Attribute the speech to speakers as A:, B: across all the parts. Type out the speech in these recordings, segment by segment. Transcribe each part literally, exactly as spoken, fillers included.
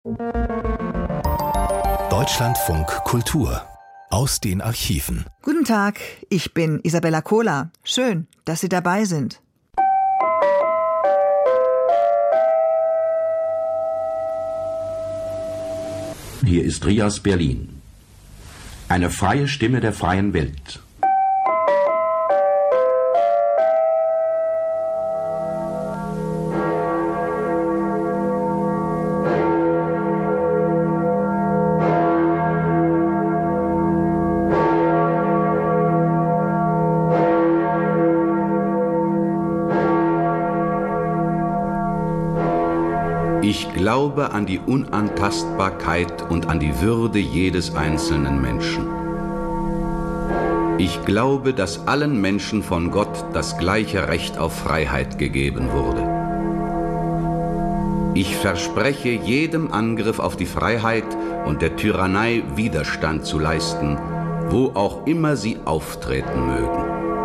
A: Deutschlandfunk Kultur aus den Archiven.
B: Guten Tag, ich bin Isabella Kohler. Schön, dass Sie dabei sind.
C: Hier ist Rias Berlin. Eine freie Stimme der freien Welt. Ich glaube an die Unantastbarkeit und an die Würde jedes einzelnen Menschen. Ich glaube, dass allen Menschen von Gott das gleiche Recht auf Freiheit gegeben wurde. Ich verspreche, jedem Angriff auf die Freiheit und der Tyrannei Widerstand zu leisten, wo auch immer sie auftreten mögen.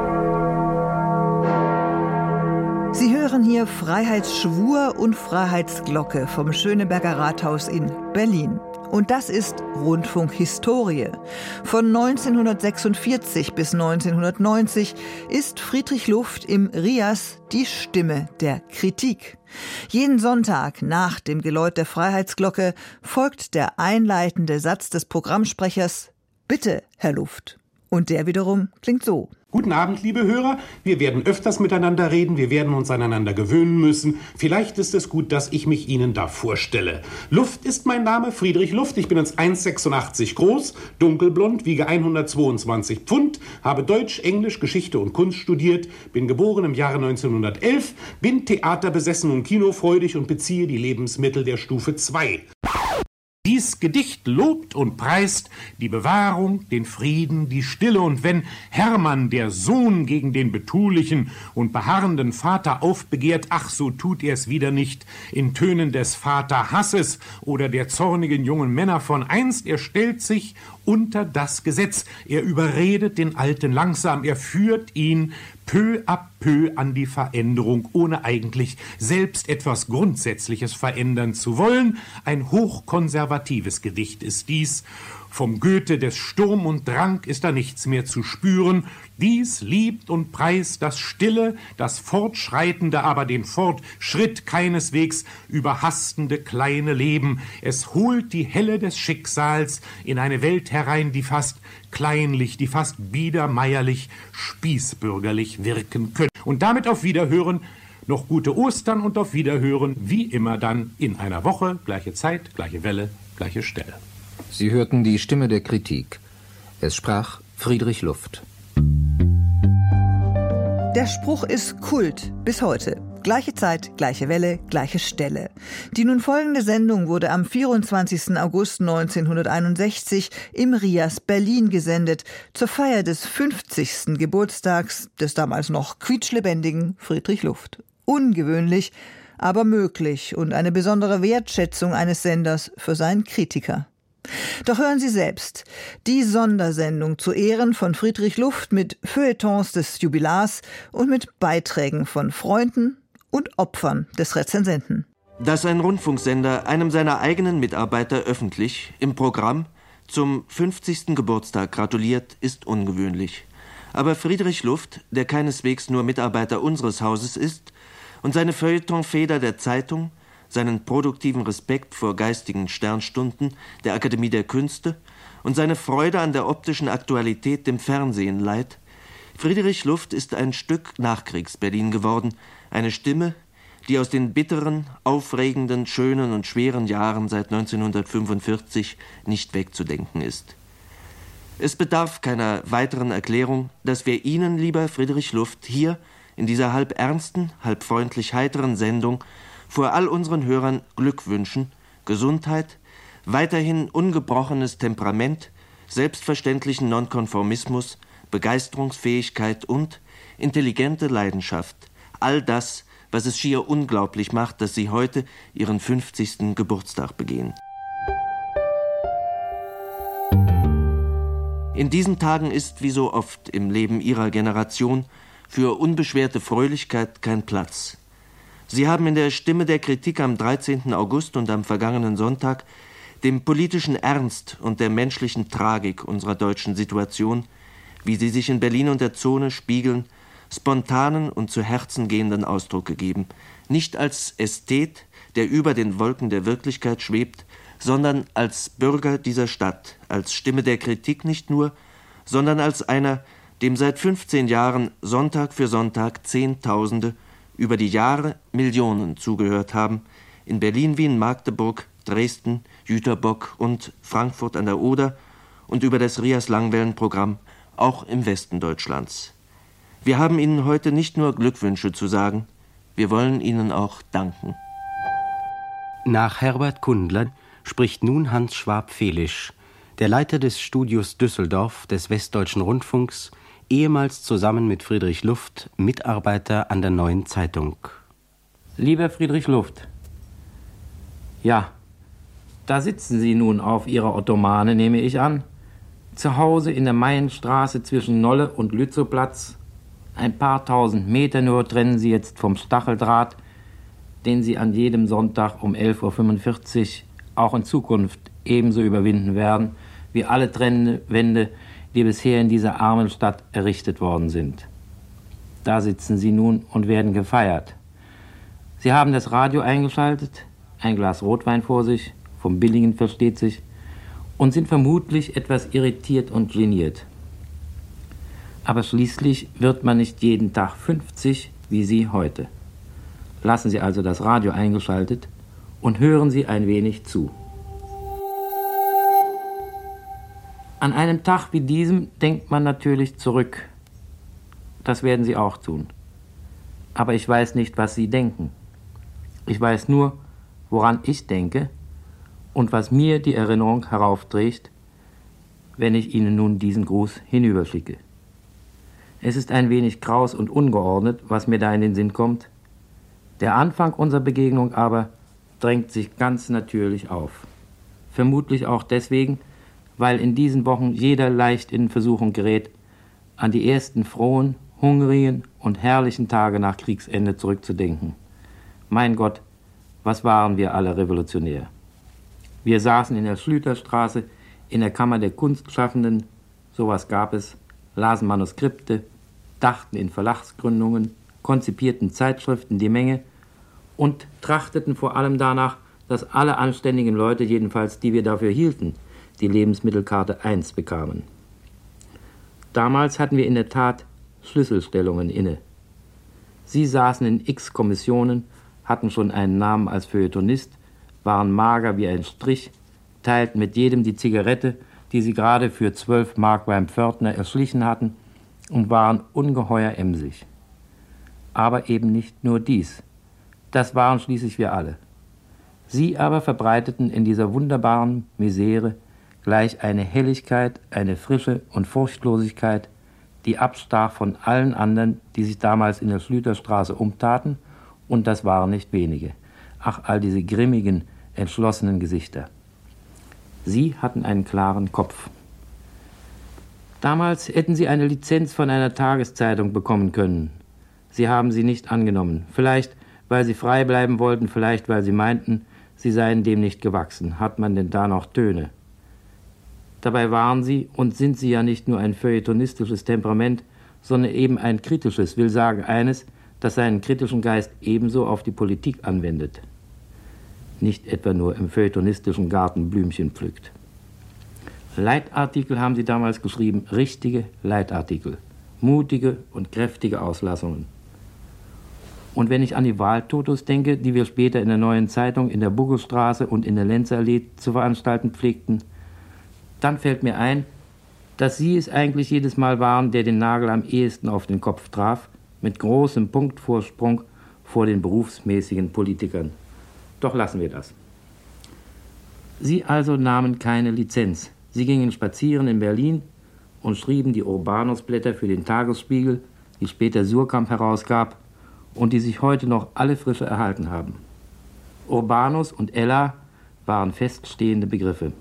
B: Sie hören hier Freiheitsschwur und Freiheitsglocke vom Schöneberger Rathaus in Berlin. Und das ist Rundfunk Historie. Von neunzehnhundertsechsundvierzig bis neunzehnhundertneunzig ist Friedrich Luft im Rias die Stimme der Kritik. Jeden Sonntag nach dem Geläut der Freiheitsglocke folgt der einleitende Satz des Programmsprechers: Bitte, Herr Luft. Und der wiederum klingt so.
D: Guten Abend, liebe Hörer. Wir werden öfters miteinander reden. Wir werden uns aneinander gewöhnen müssen. Vielleicht ist es gut, dass ich mich Ihnen da vorstelle. Luft ist mein Name, Friedrich Luft. Ich bin eins Komma sechsundachtzig groß, dunkelblond, wiege hundertzweiundzwanzig Pfund, habe Deutsch, Englisch, Geschichte und Kunst studiert, bin geboren im Jahre neunzehnhundertelf, bin theaterbesessen und kinofreudig und beziehe die Lebensmittel der Stufe zwei. Dies Gedicht lobt und preist die Bewahrung, den Frieden, die Stille, und wenn Hermann, der Sohn, gegen den betulichen und beharrenden Vater aufbegehrt, ach, so tut er's wieder nicht in Tönen des Vaterhasses oder der zornigen jungen Männer von einst. Er stellt sich unter das Gesetz, er überredet den Alten langsam, er führt ihn peu à peu an die Veränderung, ohne eigentlich selbst etwas Grundsätzliches verändern zu wollen. Ein hochkonservatives Gedicht ist dies. Vom Goethe des Sturm und Drang ist da nichts mehr zu spüren. Dies liebt und preist das Stille, das Fortschreitende, aber den Fortschritt keineswegs überhastende kleine Leben. Es holt die Helle des Schicksals in eine Welt herein, die fast kleinlich, die fast biedermeierlich, spießbürgerlich wirken können. Und damit auf Wiederhören, noch gute Ostern und auf Wiederhören, wie immer dann in einer Woche, gleiche Zeit, gleiche Welle, gleiche Stelle.
E: Sie hörten die Stimme der Kritik. Es sprach Friedrich Luft.
B: Der Spruch ist Kult bis heute. Gleiche Zeit, gleiche Welle, gleiche Stelle. Die nun folgende Sendung wurde am vierundzwanzigsten August neunzehnhunderteinundsechzig im Rias Berlin gesendet, zur Feier des fünfzigsten Geburtstags des damals noch quietschlebendigen Friedrich Luft. Ungewöhnlich, aber möglich und eine besondere Wertschätzung eines Senders für seinen Kritiker. Doch hören Sie selbst, die Sondersendung zu Ehren von Friedrich Luft mit Feuilletons des Jubilars und mit Beiträgen von Freunden und Opfern des Rezensenten.
F: Dass ein Rundfunksender einem seiner eigenen Mitarbeiter öffentlich im Programm zum fünfzigsten Geburtstag gratuliert, ist ungewöhnlich. Aber Friedrich Luft, der keineswegs nur Mitarbeiter unseres Hauses ist und seine Feuilletonfeder der Zeitung, seinen produktiven Respekt vor geistigen Sternstunden der Akademie der Künste und seine Freude an der optischen Aktualität dem Fernsehen leiht. Friedrich Luft ist ein Stück Nachkriegs-Berlin geworden, eine Stimme, die aus den bitteren, aufregenden, schönen und schweren Jahren seit neunzehnhundertfünfundvierzig nicht wegzudenken ist. Es bedarf keiner weiteren Erklärung, dass wir Ihnen, lieber Friedrich Luft, hier in dieser halb ernsten, halb freundlich heiteren Sendung vor all unseren Hörern Glück wünschen, Gesundheit, weiterhin ungebrochenes Temperament, selbstverständlichen Nonkonformismus, Begeisterungsfähigkeit und intelligente Leidenschaft. All das, was es schier unglaublich macht, dass Sie heute Ihren fünfzigsten Geburtstag begehen. In diesen Tagen ist, wie so oft im Leben Ihrer Generation, für unbeschwerte Fröhlichkeit kein Platz. Sie haben in der Stimme der Kritik am dreizehnten August und am vergangenen Sonntag dem politischen Ernst und der menschlichen Tragik unserer deutschen Situation, wie sie sich in Berlin und der Zone spiegeln, spontanen und zu Herzen gehenden Ausdruck gegeben, nicht als Ästhet, der über den Wolken der Wirklichkeit schwebt, sondern als Bürger dieser Stadt, als Stimme der Kritik nicht nur, sondern als einer, dem seit fünfzehn Jahren Sonntag für Sonntag Zehntausende, über die Jahre Millionen zugehört haben, in Berlin wie in Magdeburg, Dresden, Jüterbock und Frankfurt an der Oder und über das Rias-Langwellen-Programm auch im Westen Deutschlands. Wir haben Ihnen heute nicht nur Glückwünsche zu sagen, wir wollen Ihnen auch danken.
G: Nach Herbert Kundler spricht nun Hans Schwab-Fehlisch, der Leiter des Studios Düsseldorf des Westdeutschen Rundfunks, ehemals zusammen mit Friedrich Luft Mitarbeiter an der Neuen Zeitung.
H: Lieber Friedrich Luft, ja, da sitzen Sie nun auf Ihrer Ottomane, nehme ich an, zu Hause in der Maienstraße zwischen Nolle und Lützowplatz. Ein paar tausend Meter nur trennen Sie jetzt vom Stacheldraht, den Sie an jedem Sonntag um elf Uhr fünfundvierzig auch in Zukunft ebenso überwinden werden, wie alle Trennwände, die bisher in dieser armen Stadt errichtet worden sind. Da sitzen Sie nun und werden gefeiert. Sie haben das Radio eingeschaltet, ein Glas Rotwein vor sich, vom Billigen versteht sich, und sind vermutlich etwas irritiert und geniert. Aber schließlich wird man nicht jeden Tag fünfzig wie Sie heute. Lassen Sie also das Radio eingeschaltet und hören Sie ein wenig zu. An einem Tag wie diesem denkt man natürlich zurück. Das werden Sie auch tun. Aber ich weiß nicht, was Sie denken. Ich weiß nur, woran ich denke und was mir die Erinnerung heraufträgt, wenn ich Ihnen nun diesen Gruß hinüberschicke. Es ist ein wenig kraus und ungeordnet, was mir da in den Sinn kommt. Der Anfang unserer Begegnung aber drängt sich ganz natürlich auf. Vermutlich auch deswegen, weil in diesen Wochen jeder leicht in Versuchung gerät, an die ersten frohen, hungrigen und herrlichen Tage nach Kriegsende zurückzudenken. Mein Gott, was waren wir alle revolutionär. Wir saßen in der Schlüterstraße, in der Kammer der Kunstschaffenden, sowas gab es, lasen Manuskripte, dachten in Verlagsgründungen, konzipierten Zeitschriften die Menge und trachteten vor allem danach, dass alle anständigen Leute, jedenfalls die wir dafür hielten, die Lebensmittelkarte eins bekamen. Damals hatten wir in der Tat Schlüsselstellungen inne. Sie saßen in x Kommissionen, hatten schon einen Namen als Feuilletonist, waren mager wie ein Strich, teilten mit jedem die Zigarette, die sie gerade für zwölf Mark beim Pförtner erschlichen hatten, und waren ungeheuer emsig. Aber eben nicht nur dies. Das waren schließlich wir alle. Sie aber verbreiteten in dieser wunderbaren Misere gleich eine Helligkeit, eine Frische und Furchtlosigkeit, die abstach von allen anderen, die sich damals in der Schlüterstraße umtaten, und das waren nicht wenige. Ach, all diese grimmigen, entschlossenen Gesichter. Sie hatten einen klaren Kopf. Damals hätten Sie eine Lizenz von einer Tageszeitung bekommen können. Sie haben sie nicht angenommen. Vielleicht, weil Sie frei bleiben wollten, vielleicht, weil Sie meinten, Sie seien dem nicht gewachsen. Hat man denn da noch Töne? Dabei waren Sie und sind Sie ja nicht nur ein feuilletonistisches Temperament, sondern eben ein kritisches, will sagen eines, das seinen kritischen Geist ebenso auf die Politik anwendet. Nicht etwa nur im feuilletonistischen Garten Blümchen pflückt. Leitartikel haben Sie damals geschrieben, richtige Leitartikel, mutige und kräftige Auslassungen. Und wenn ich an die Wahltotos denke, die wir später in der Neuen Zeitung, in der Buggelstraße und in der Lenzallee zu veranstalten pflegten, dann fällt mir ein, dass Sie es eigentlich jedes Mal waren, der den Nagel am ehesten auf den Kopf traf, mit großem Punktvorsprung vor den berufsmäßigen Politikern. Doch lassen wir das. Sie also nahmen keine Lizenz. Sie gingen spazieren in Berlin und schrieben die Urbanus-Blätter für den Tagesspiegel, die später Surkamp herausgab und die sich heute noch alle Frische erhalten haben. Urbanus und Ella waren feststehende Begriffe.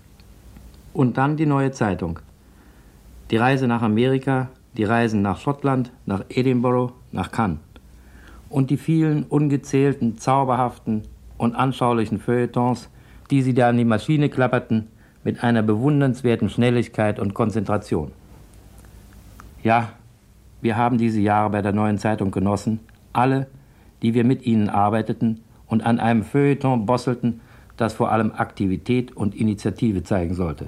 H: Und dann die Neue Zeitung. Die Reise nach Amerika, die Reisen nach Schottland, nach Edinburgh, nach Cannes. und die vielen ungezählten, zauberhaften und anschaulichen Feuilletons, die sie da an die Maschine klapperten, mit einer bewundernswerten Schnelligkeit und Konzentration. Ja, wir haben diese Jahre bei der Neuen Zeitung genossen, alle, die wir mit ihnen arbeiteten und an einem Feuilleton bosselten, das vor allem Aktivität und Initiative zeigen sollte.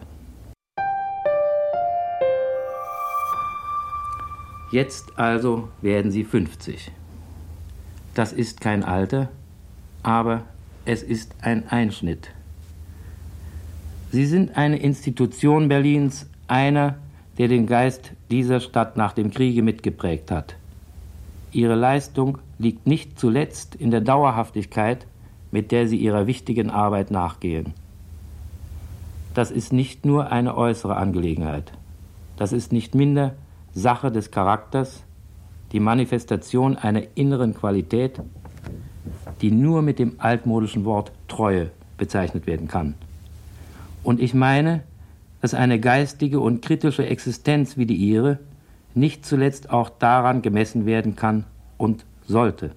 H: Jetzt also werden sie fünfzig. Das ist kein Alter, aber es ist ein Einschnitt. Sie sind eine Institution Berlins, einer, der den Geist dieser Stadt nach dem Kriege mitgeprägt hat. Ihre Leistung liegt nicht zuletzt in der Dauerhaftigkeit, mit der sie ihrer wichtigen Arbeit nachgehen. Das ist nicht nur eine äußere Angelegenheit. Das ist nicht minder Sache des Charakters, die Manifestation einer inneren Qualität, die nur mit dem altmodischen Wort Treue bezeichnet werden kann. Und ich meine, dass eine geistige und kritische Existenz wie die ihre nicht zuletzt auch daran gemessen werden kann und sollte.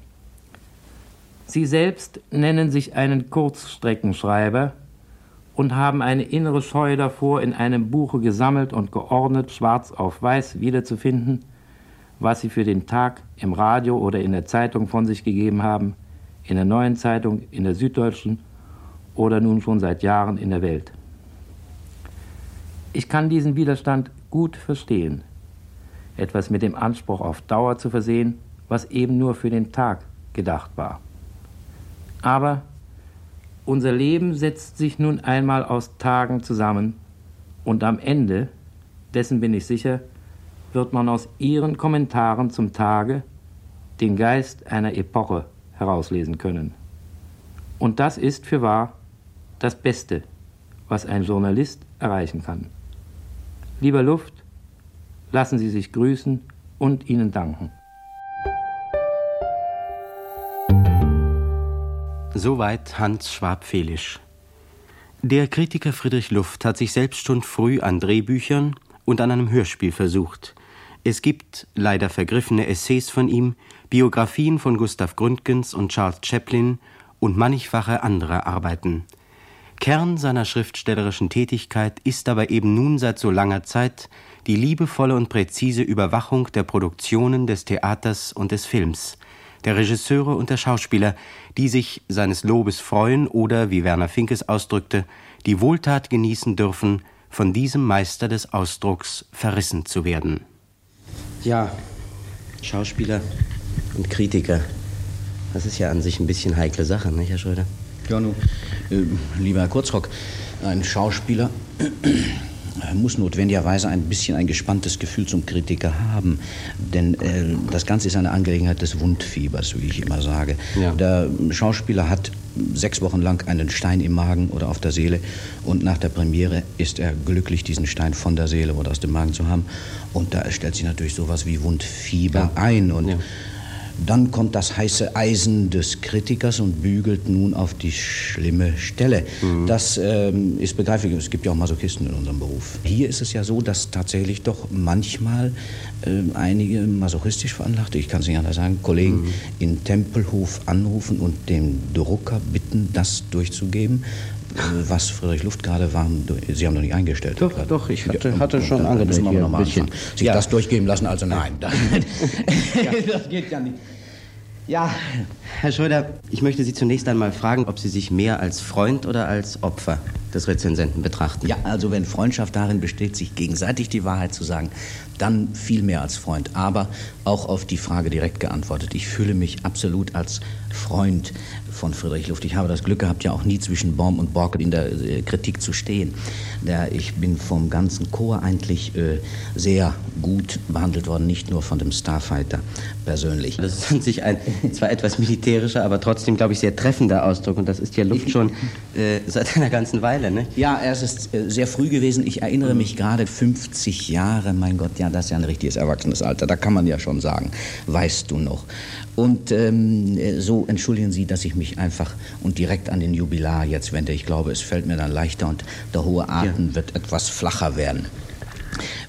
H: Sie selbst nennen sich einen Kurzstreckenschreiber und haben eine innere Scheu davor, in einem Buche gesammelt und geordnet, schwarz auf weiß wiederzufinden, was sie für den Tag im Radio oder in der Zeitung von sich gegeben haben, in der Neuen Zeitung, in der Süddeutschen oder nun schon seit Jahren in der Welt. Ich kann diesen Widerstand gut verstehen, etwas mit dem Anspruch auf Dauer zu versehen, was eben nur für den Tag gedacht war. Aber unser Leben setzt sich nun einmal aus Tagen zusammen und am Ende, dessen bin ich sicher, wird man aus Ihren Kommentaren zum Tage den Geist einer Epoche herauslesen können. Und das ist fürwahr das Beste, was ein Journalist erreichen kann. Lieber Luft, lassen Sie sich grüßen und Ihnen danken.
G: Soweit Hans Schwab-Felisch. Der Kritiker Friedrich Luft hat sich selbst schon früh an Drehbüchern und an einem Hörspiel versucht. Es gibt leider vergriffene Essays von ihm, Biografien von Gustav Gründgens und Charles Chaplin und mannigfache andere Arbeiten. Kern seiner schriftstellerischen Tätigkeit ist aber eben nun seit so langer Zeit die liebevolle und präzise Überwachung der Produktionen des Theaters und des Films, der Regisseure und der Schauspieler, die sich seines Lobes freuen oder, wie Werner Fink es ausdrückte, die Wohltat genießen dürfen, von diesem Meister des Ausdrucks verrissen zu werden.
E: Ja, Schauspieler und Kritiker, das ist ja an sich ein bisschen heikle Sache, nicht, Herr Schröder?
I: Ja, nun, äh, lieber Herr Kurzrock, ein Schauspieler muss notwendigerweise ein bisschen ein gespanntes Gefühl zum Kritiker haben. Denn äh, das Ganze ist eine Angelegenheit des Wundfiebers, wie ich immer sage. Ja. Der Schauspieler hat sechs Wochen lang einen Stein im Magen oder auf der Seele und nach der Premiere ist er glücklich, diesen Stein von der Seele oder aus dem Magen zu haben. Und da stellt sich natürlich sowas wie Wundfieber ja. ein. Und ja. dann kommt das heiße Eisen des Kritikers und bügelt nun auf die schlimme Stelle. Mhm. Das ähm, ist begreiflich. Es gibt ja auch Masochisten in unserem Beruf. Hier ist es ja so, dass tatsächlich doch manchmal äh, einige masochistisch veranlagte, ich kann es nicht anders sagen, Kollegen mhm. in Tempelhof anrufen und den Drucker bitten, das durchzugeben, was Friedrich Luft gerade war. Sie haben doch nicht eingestellt.
E: Doch, gerade. doch, ich hatte, hatte schon angedeutet.
I: Müssen wir noch mal anfangen. Sich
E: ja.
I: das durchgeben lassen, also nein. Das, ja. das geht ja nicht.
E: Ja, Herr Schröder, ich möchte Sie zunächst einmal fragen, ob Sie sich mehr als Freund oder als Opfer des Rezensenten betrachten.
I: Ja, also wenn Freundschaft darin besteht, sich gegenseitig die Wahrheit zu sagen, dann viel mehr als Freund. Aber auch auf die Frage direkt geantwortet. Ich fühle mich absolut als Freund von Friedrich Luft. Ich habe das Glück gehabt, ja auch nie zwischen Baum und Borke in der äh, Kritik zu stehen. Da ich bin vom ganzen Chor eigentlich äh, sehr gut behandelt worden, nicht nur von dem Starfighter persönlich.
E: Das ist an sich ein zwar etwas militärischer, aber trotzdem, glaube ich, sehr treffender Ausdruck. Und das ist ja Luft schon äh, seit einer ganzen Weile, ne?
I: Ja, es ist äh, sehr früh gewesen. Ich erinnere mhm. mich gerade fünfzig Jahre, mein Gott, ja, das ist ja ein richtiges erwachsenes Alter. Da kann man ja schon sagen, weißt du noch. Und ähm, so entschuldigen Sie, dass ich mich einfach und direkt an den Jubilar jetzt wende. Ich glaube, es fällt mir dann leichter und der hohe Atem ja. wird etwas flacher werden.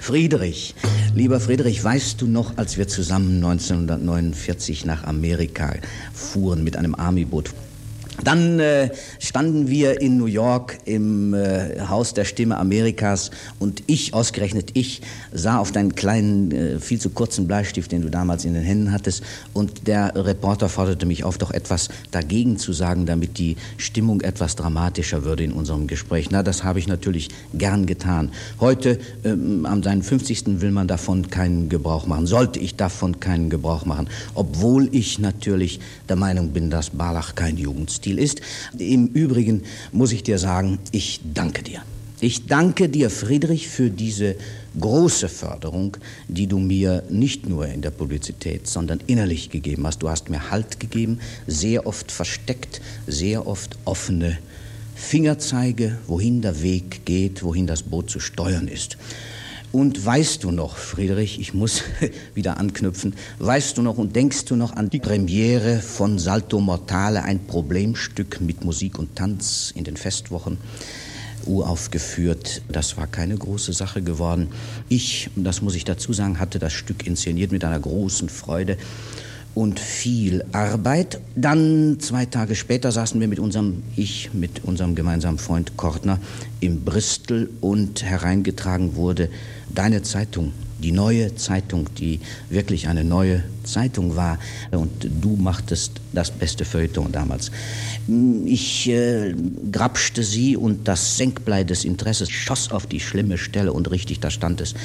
I: Friedrich, lieber Friedrich, weißt du noch, als wir zusammen neunzehnhundertneunundvierzig nach Amerika fuhren mit einem Army-Boot? Dann äh, standen wir in New York im äh, Haus der Stimme Amerikas und ich, ausgerechnet ich, sah auf deinen kleinen, äh, viel zu kurzen Bleistift, den du damals in den Händen hattest, und der Reporter forderte mich auf, doch etwas dagegen zu sagen, damit die Stimmung etwas dramatischer würde in unserem Gespräch. Na, das habe ich natürlich gern getan. Heute, ähm, am seinen fünfzigsten will man davon keinen Gebrauch machen, sollte ich davon keinen Gebrauch machen, obwohl ich natürlich der Meinung bin, dass Barlach kein Jugendstil ist. Im Übrigen muss ich dir sagen, ich danke dir. Ich danke dir, Friedrich, für diese große Förderung, die du mir nicht nur in der Publizität, sondern innerlich gegeben hast. Du hast mir Halt gegeben, sehr oft versteckt, sehr oft offene Fingerzeige, wohin der Weg geht, wohin das Boot zu steuern ist. Und weißt du noch, Friedrich, ich muss wieder anknüpfen, weißt du noch und denkst du noch an die Premiere von Salto Mortale, ein Problemstück mit Musik und Tanz in den Festwochen, uraufgeführt. Das war keine große Sache geworden. Ich, das muss ich dazu sagen, hatte das Stück inszeniert mit einer großen Freude und viel Arbeit. Dann, zwei Tage später, saßen wir mit unserem, ich mit unserem gemeinsamen Freund Kortner im Bristol und hereingetragen wurde deine Zeitung, die neue Zeitung, die wirklich eine neue Zeitung war. Und du machtest das beste Feuilleton damals. Ich äh, grapschte sie und das Senkblei des Interesses schoss auf die schlimme Stelle und richtig, da stand es.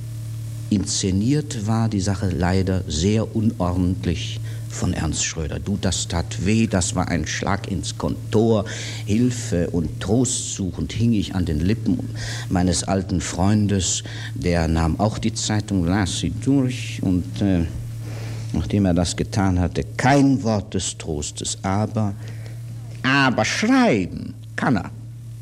I: Inszeniert war die Sache leider sehr unordentlich von Ernst Schröder. Du, das tat weh, das war ein Schlag ins Kontor. Hilfe und Trost suchend hing ich an den Lippen meines alten Freundes. Der nahm auch die Zeitung, las sie durch und äh, nachdem er das getan hatte, kein Wort des Trostes, aber, aber schreiben kann er.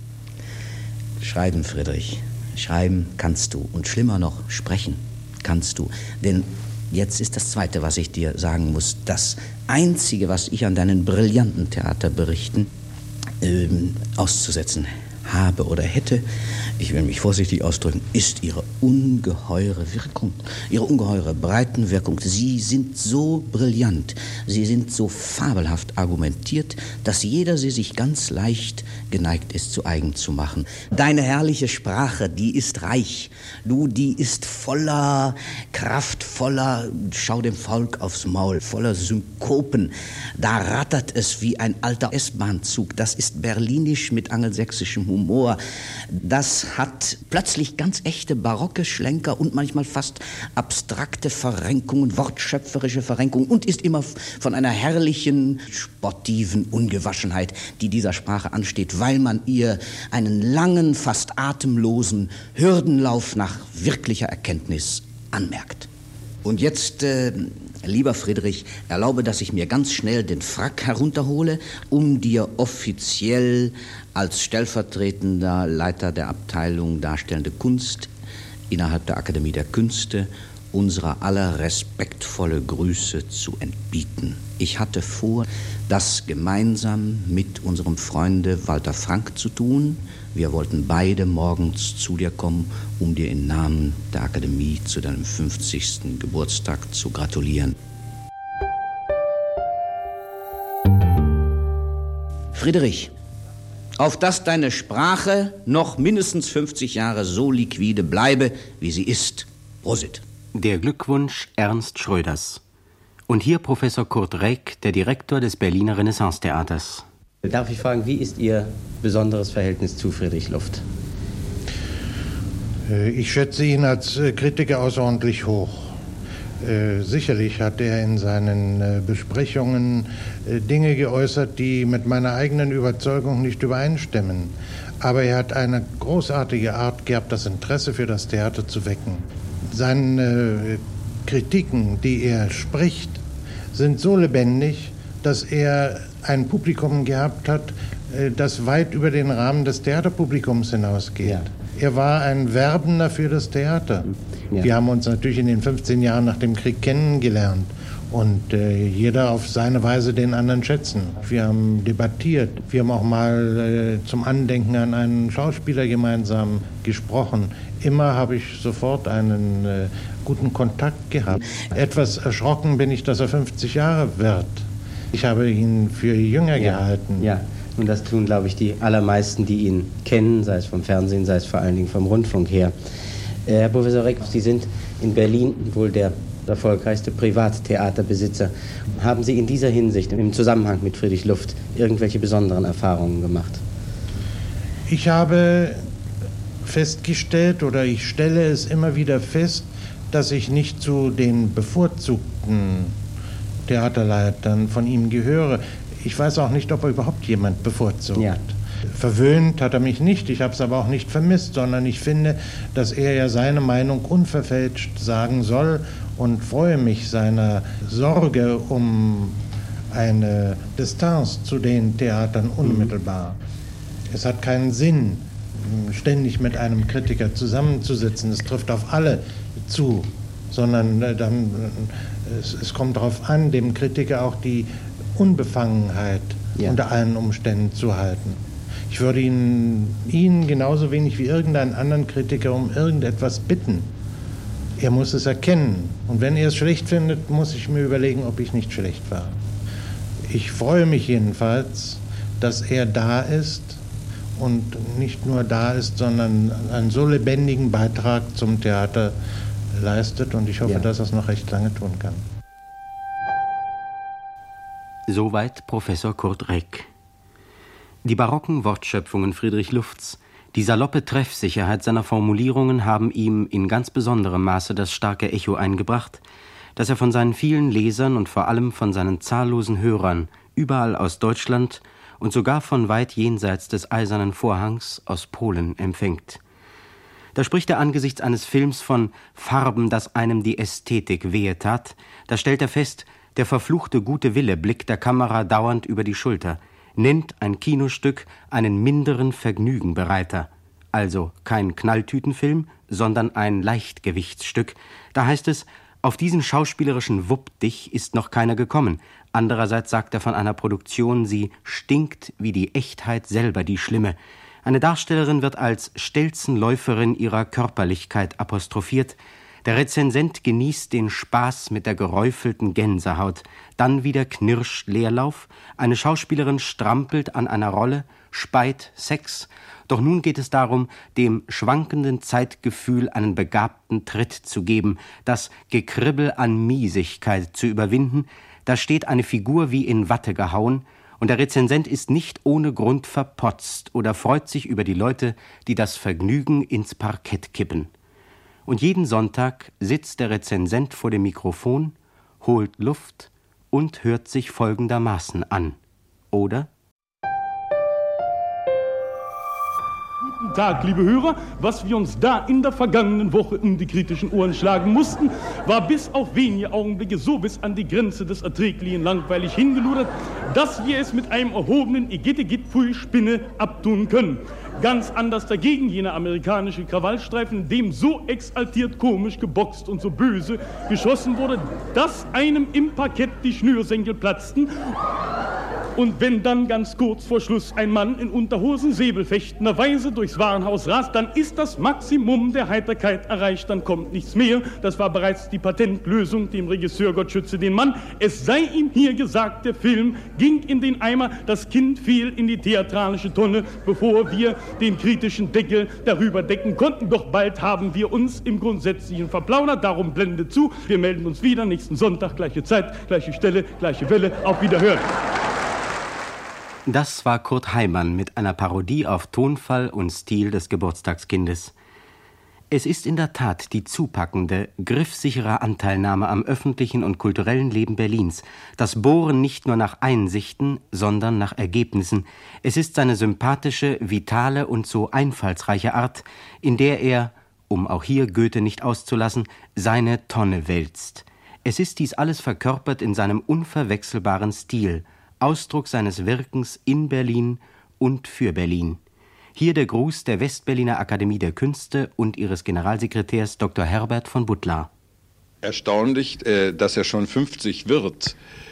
I: Schreiben, Friedrich, schreiben kannst du und schlimmer noch, sprechen kannst du, denn jetzt ist das Zweite, was ich dir sagen muss. Das Einzige, was ich an deinen brillanten Theaterberichten ähm, auszusetzen habe oder hätte, ich will mich vorsichtig ausdrücken, ist ihre ungeheure Wirkung, ihre ungeheure Breitenwirkung. Sie sind so brillant, sie sind so fabelhaft argumentiert, dass jeder sie sich ganz leicht geneigt ist, zu eigen zu machen. Deine herrliche Sprache, die ist reich, du, die ist voller Kraft, voller, schau dem Volk aufs Maul, voller Synkopen. Da rattert es wie ein alter S-Bahn-Zug. Das ist berlinisch mit angelsächsischem Humor. Das hat plötzlich ganz echte barocke Schlenker und manchmal fast abstrakte Verrenkungen, wortschöpferische Verrenkungen und ist immer von einer herrlichen, sportiven Ungewaschenheit, die dieser Sprache ansteht, weil man ihr einen langen, fast atemlosen Hürdenlauf nach wirklicher Erkenntnis anmerkt. Und jetzt, äh, lieber Friedrich, erlaube, dass ich mir ganz schnell den Frack herunterhole, um dir offiziell als stellvertretender Leiter der Abteilung Darstellende Kunst innerhalb der Akademie der Künste unserer aller respektvolle Grüße zu entbieten. Ich hatte vor, das gemeinsam mit unserem Freunde Walter Frank zu tun. Wir wollten beide morgens zu dir kommen, um dir im Namen der Akademie zu deinem fünfzigsten Geburtstag zu gratulieren. Friedrich, auf dass deine Sprache noch mindestens fünfzig Jahre so liquide bleibe, wie sie ist. Prosit.
G: Der Glückwunsch Ernst Schröders. Und hier Professor Kurt Reck, der Direktor des Berliner Renaissance-Theaters.
E: Darf ich fragen, wie ist Ihr besonderes Verhältnis zu Friedrich Luft?
J: Ich schätze ihn als Kritiker außerordentlich hoch. Äh, sicherlich hat er in seinen äh, Besprechungen äh, Dinge geäußert, die mit meiner eigenen Überzeugung nicht übereinstimmen. Aber er hat eine großartige Art gehabt, das Interesse für das Theater zu wecken. Seine äh, Kritiken, die er spricht, sind so lebendig, dass er ein Publikum gehabt hat, äh, das weit über den Rahmen des Theaterpublikums hinausgeht.
E: Ja.
J: Er war ein Werbender für das Theater. Ja. Wir haben uns natürlich in den fünfzehn Jahren nach dem Krieg kennengelernt und äh, jeder auf seine Weise den anderen schätzen. Wir haben debattiert, wir haben auch mal äh, zum Andenken an einen Schauspieler gemeinsam gesprochen. Immer habe ich sofort einen äh, guten Kontakt gehabt. Etwas erschrocken bin ich, dass er fünfzig Jahre wird. Ich habe ihn für jünger
G: ja.
J: gehalten.
G: Ja. Und das tun, glaube ich, die allermeisten, die ihn kennen, sei es vom Fernsehen, sei es vor allen Dingen vom Rundfunk her. Äh, Herr Professor Reck, Sie sind in Berlin wohl der erfolgreichste Privattheaterbesitzer. Haben Sie in dieser Hinsicht, im Zusammenhang mit Friedrich Luft, irgendwelche besonderen Erfahrungen gemacht?
J: Ich habe festgestellt, oder ich stelle es immer wieder fest, dass ich nicht zu den bevorzugten Theaterleitern von ihm gehöre. Ich weiß auch nicht, ob er überhaupt jemand bevorzugt. Ja. Verwöhnt hat er mich nicht, ich habe es aber auch nicht vermisst, sondern ich finde, dass er ja seine Meinung unverfälscht sagen soll und freue mich seiner Sorge um eine Distanz zu den Theatern unmittelbar. Mhm. Es hat keinen Sinn, ständig mit einem Kritiker zusammenzusitzen, es trifft auf alle zu, sondern dann, es, es kommt darauf an, dem Kritiker auch die Unbefangenheit ja. unter allen Umständen zu halten. Ich würde ihn, ihn genauso wenig wie irgendeinen anderen Kritiker um irgendetwas bitten. Er muss es erkennen. Und wenn er es schlecht findet, muss ich mir überlegen, ob ich nicht schlecht war. Ich freue mich jedenfalls, dass er da ist und nicht nur da ist, sondern einen so lebendigen Beitrag zum Theater leistet. Und ich hoffe, ja. dass er es noch recht lange tun kann.
G: Soweit Professor Kurt Reck. Die barocken Wortschöpfungen Friedrich Lufts, die saloppe Treffsicherheit seiner Formulierungen haben ihm in ganz besonderem Maße das starke Echo eingebracht, das er von seinen vielen Lesern und vor allem von seinen zahllosen Hörern überall aus Deutschland und sogar von weit jenseits des Eisernen Vorhangs aus Polen empfängt. Da spricht er angesichts eines Films von Farben, das einem die Ästhetik wehetat, da stellt er fest, der verfluchte gute Wille blickt der Kamera dauernd über die Schulter, nennt ein Kinostück einen minderen Vergnügenbereiter, also kein Knalltütenfilm, sondern ein Leichtgewichtsstück. Da heißt es, auf diesen schauspielerischen Wuppdich ist noch keiner gekommen. Andererseits sagt er von einer Produktion, sie stinkt wie die Echtheit selber, die schlimme. Eine Darstellerin wird als Stelzenläuferin ihrer Körperlichkeit apostrophiert. Der Rezensent genießt den Spaß mit der geräufelten Gänsehaut. Dann wieder knirscht Leerlauf. Eine Schauspielerin strampelt an einer Rolle, speit Sex. Doch nun geht es darum, dem schwankenden Zeitgefühl einen begabten Tritt zu geben, das Gekribbel an Miesigkeit zu überwinden. Da steht eine Figur wie in Watte gehauen, und der Rezensent ist nicht ohne Grund verpotzt oder freut sich über die Leute, die das Vergnügen ins Parkett kippen. Und jeden Sonntag sitzt der Rezensent vor dem Mikrofon, holt Luft und hört sich folgendermaßen an. Oder?
K: Guten Tag, liebe Hörer. Was wir uns da in der vergangenen Woche in die kritischen Ohren schlagen mussten, war bis auf wenige Augenblicke so bis an die Grenze des Erträglichen langweilig hingeludert, dass wir es mit einem erhobenen Igitte-Git-Pfui-Spinne abtun können. Ganz anders dagegen jener amerikanische Krawallstreifen, in dem so exaltiert komisch geboxt und so böse geschossen wurde, dass einem im Parkett die Schnürsenkel platzten. Und wenn dann ganz kurz vor Schluss ein Mann in Unterhosen säbelfechtender Weise durchs Warenhaus rast, dann ist das Maximum der Heiterkeit erreicht, dann kommt nichts mehr. Das war bereits die Patentlösung, dem Regisseur Gott schütze den Mann. Es sei ihm hier gesagt, der Film ging in den Eimer, das Kind fiel in die theatralische Tonne, bevor wir den kritischen Deckel darüber decken konnten. Doch bald haben wir uns im Grundsätzlichen verplaudert, darum blende zu. Wir melden uns wieder nächsten Sonntag, gleiche Zeit, gleiche Stelle, gleiche Welle. Auf Wiederhören.
G: Das war Kurt Heimann mit einer Parodie auf Tonfall und Stil des Geburtstagskindes. Es ist in der Tat die zupackende, griffsichere Anteilnahme am öffentlichen und kulturellen Leben Berlins, das Bohren nicht nur nach Einsichten, sondern nach Ergebnissen. Es ist seine sympathische, vitale und so einfallsreiche Art, in der er, um auch hier Goethe nicht auszulassen, seine Tonne wälzt. Es ist dies alles verkörpert in seinem unverwechselbaren Stil, Ausdruck seines Wirkens in Berlin und für Berlin. Hier der Gruß der Westberliner Akademie der Künste und ihres Generalsekretärs Doktor Herbert von Butlar.
L: Erstaunlich, dass er schon fünfzig wird.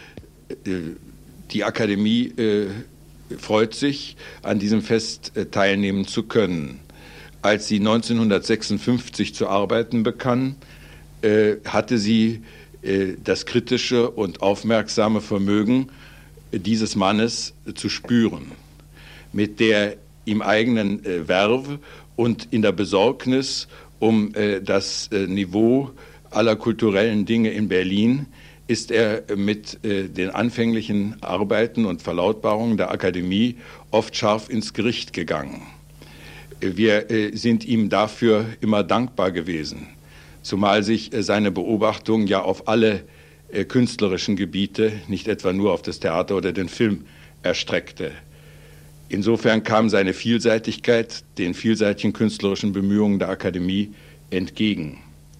L: Die Akademie freut sich, an diesem Fest teilnehmen zu können. Als sie neunzehnhundertsechsundfünfzig zu arbeiten begann, hatte sie das kritische und aufmerksame Vermögen dieses Mannes zu spüren. Mit der ihm eigenen Verve und in der Besorgnis um das Niveau aller kulturellen Dinge in Berlin ist er mit äh, den anfänglichen Arbeiten und Verlautbarungen der Akademie oft scharf ins Gericht gegangen. Wir äh, sind ihm dafür immer dankbar gewesen, zumal sich äh, seine Beobachtung ja auf alle äh, künstlerischen Gebiete, nicht etwa nur auf das Theater oder den Film, erstreckte. Insofern kam seine Vielseitigkeit den vielseitigen künstlerischen Bemühungen der Akademie entgegen.